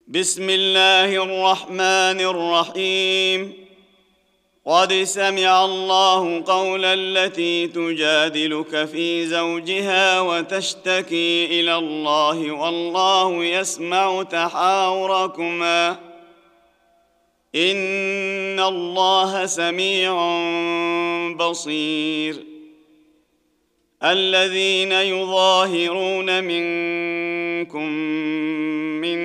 بسم الله الرحمن الرحيم. قد سمع الله قول التي تجادلك في زوجها وتشتكي إلى الله والله يسمع تحاوركما إن الله سميع بصير. الذين يظاهرون منكم من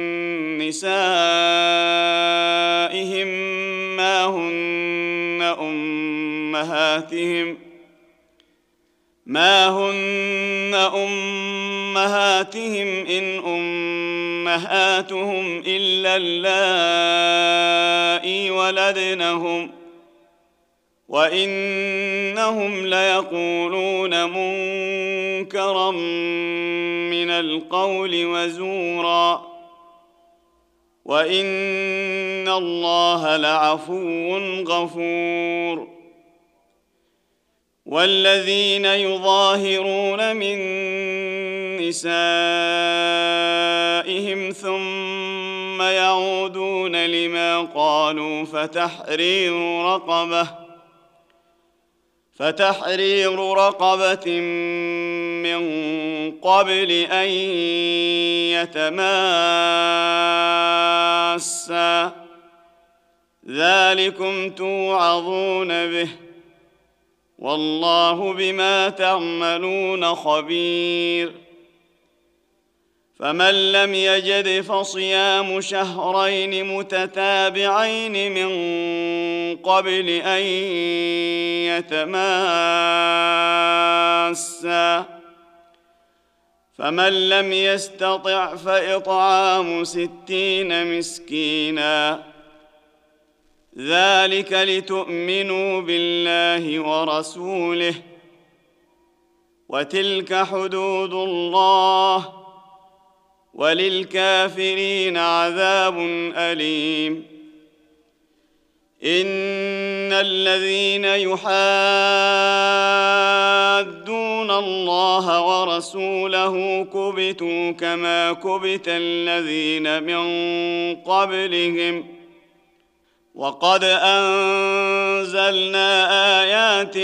نسائهم ما هن أمهاتهم إن أمهاتهم إلا اللائي ولدنهم وإنهم ليقولون منكرا من القول وزورا وإن الله لعفو غفور. والذين يظاهرون من نسائهم ثم يعودون لما قالوا فتحرير رقبة من قبل أن يتماسا ذلكم توعظون به والله بما تعملون خبير. فمن لم يجد فصيام شهرين متتابعين من قبل أن يتماسا فمن لم يستطع فإطعام 60 مسكينا ذلك لتؤمنوا بالله ورسوله وتلك حدود الله وللكافرين عذاب أليم. إن الذين يحادون الله ورسوله كبتوا كما كبت الذين من قبلهم وقد أنزلنا آيات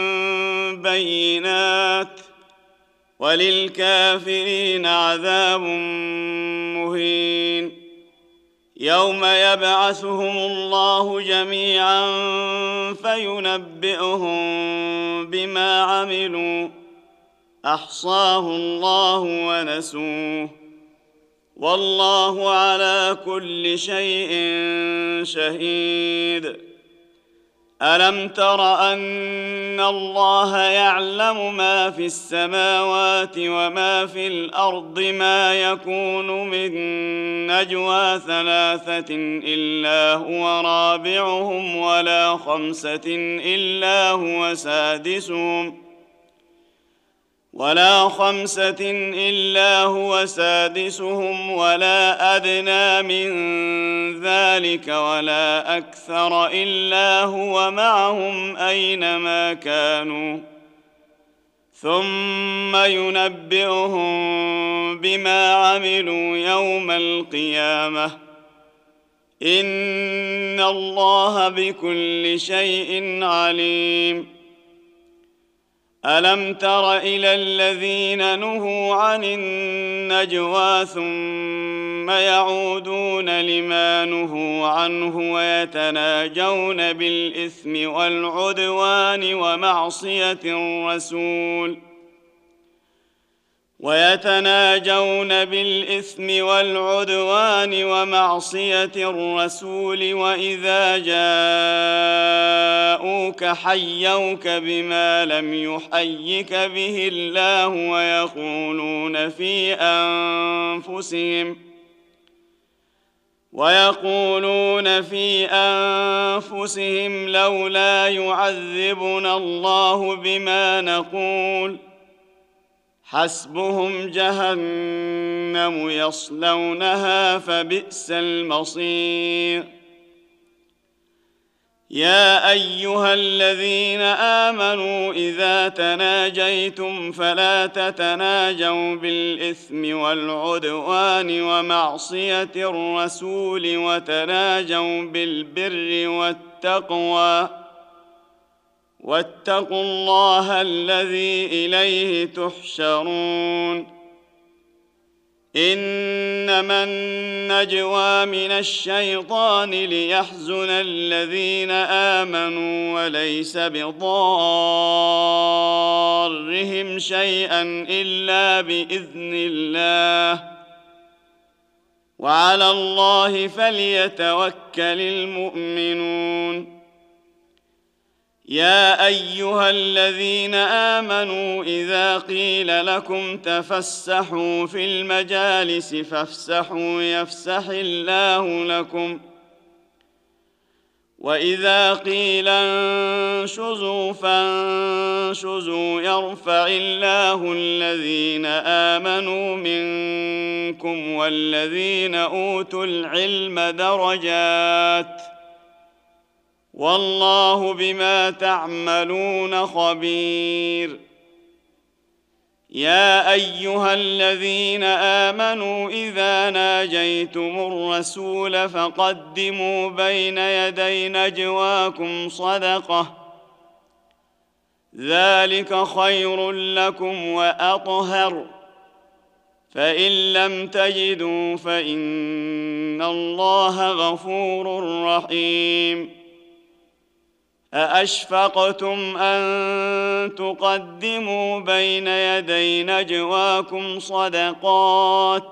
بينات وللكافرين عذاب مهين. يوم يبعثهم الله جميعا فينبئهم بما عملوا أحصاه الله ونسوه والله على كل شيء شهيد. ألم تر أن الله يعلم ما في السماوات وما في الأرض ما يكون من نجوى 3 إلا هو رابعهم ولا 5 إلا هو سادسهم ولا أدنى من ذلك ولا أكثر إلا هو معهم أينما كانوا ثم ينبئهم بما عملوا يوم القيامة إن الله بكل شيء عليم. ألم تر إلى الذين نهوا عن النجوى ثم يعودون لما نهوا عنه ويتناجون بالإثم والعدوان ومعصية الرسول وإذا جاءوك حيوك بما لم يحيك به الله ويقولون في أنفسهم لولا يعذبنا الله بما نقول حسبهم جهنم يصلونها فبئس المصير. يا أيها الذين آمنوا إذا تناجيتم فلا تتناجوا بالإثم والعدوان ومعصية الرسول وتناجوا بالبر والتقوى واتقوا الله الذي إليه تحشرون إنما النجوى من الشيطان ليحزن الذين آمنوا وليس بضارهم شيئا إلا بإذن الله وعلى الله فليتوكل المؤمنون يا أيها الذين آمنوا إذا قيل لكم تفسحوا في المجالس فافسحوا يفسح الله لكم وإذا قيل انشزوا فانشزوا يرفع الله الذين آمنوا منكم والذين أوتوا العلم درجات والله بما تعملون خبير يا أيها الذين آمنوا إذا ناجيتم الرسول فقدموا بين يدي نجواكم صدقة ذلك خير لكم وأطهر فإن لم تجدوا فإن الله غفور رحيم أأشفقتم أن تقدموا بين يدي نجواكم صدقات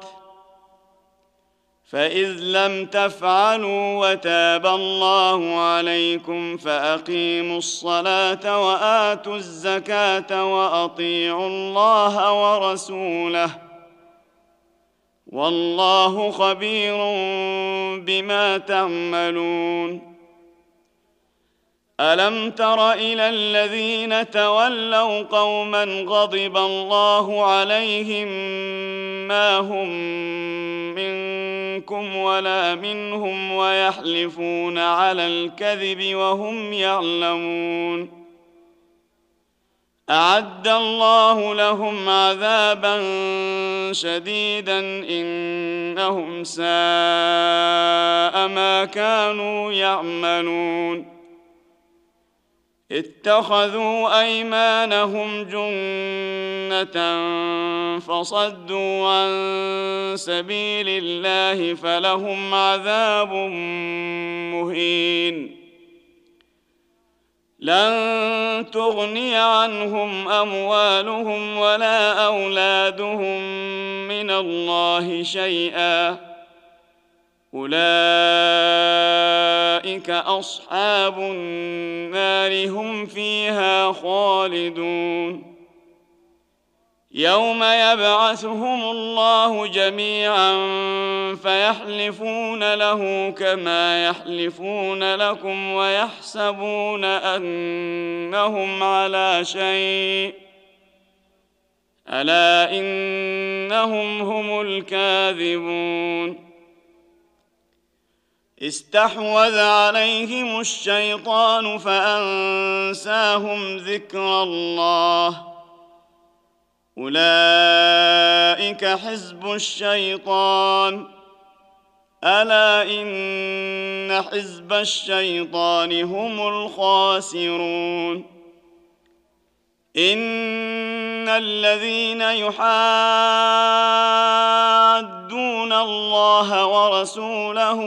فإذ لم تفعلوا وتاب الله عليكم فأقيموا الصلاة وآتوا الزكاة وأطيعوا الله ورسوله والله خبير بما تعملون ألم تر إلى الذين تولوا قوما غضب الله عليهم ما هم منكم ولا منهم ويحلفون على الكذب وهم يعلمون أعد الله لهم عذابا شديدا إنهم ساء ما كانوا يعملون اتخذوا أيمانهم جنة فصدوا عن سبيل الله فلهم عذاب مهين لن تغني عنهم أموالهم ولا أولادهم من الله شيئا أولئك أصحاب النار هم فيها خالدون يوم يبعثهم الله جميعا فيحلفون له كما يحلفون لكم ويحسبون أنهم على شيء ألا إنهم هم الكاذبون استحوذ عليهم الشيطان فأنساهم ذكر الله أولئك حزب الشيطان ألا إن حزب الشيطان هم الخاسرون إن الذين يحادون الله ورسوله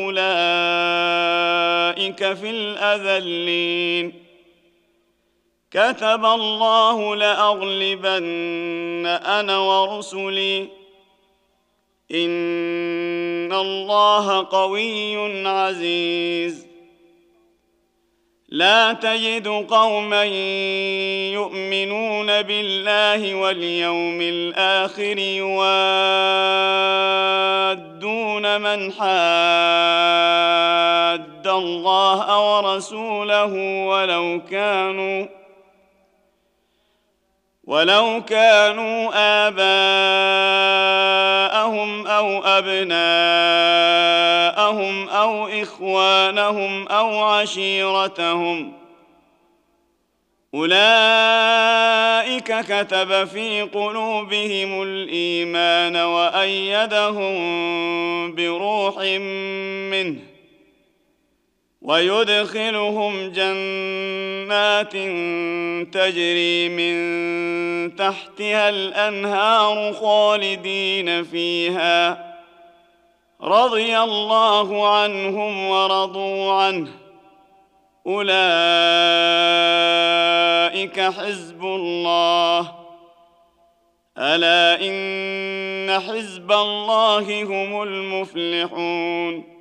أولئك في الأذلين كتب الله لأغلبن أنا ورسلي إن الله قوي عزيز لا تجد قوما يؤمنون بالله واليوم الآخر يوادون من حاد الله ورسوله ولو كانوا آباءهم أو أبناءهم آباءهم أو إخوانهم أو عشيرتهم أولئك كتب في قلوبهم الإيمان وأيدهم بروح منه ويدخلهم جنات تجري من تحتها الأنهار خالدين فيها رضي الله عنهم ورضوا عنه أولئك حزب الله ألا إن حزب الله هم المفلحون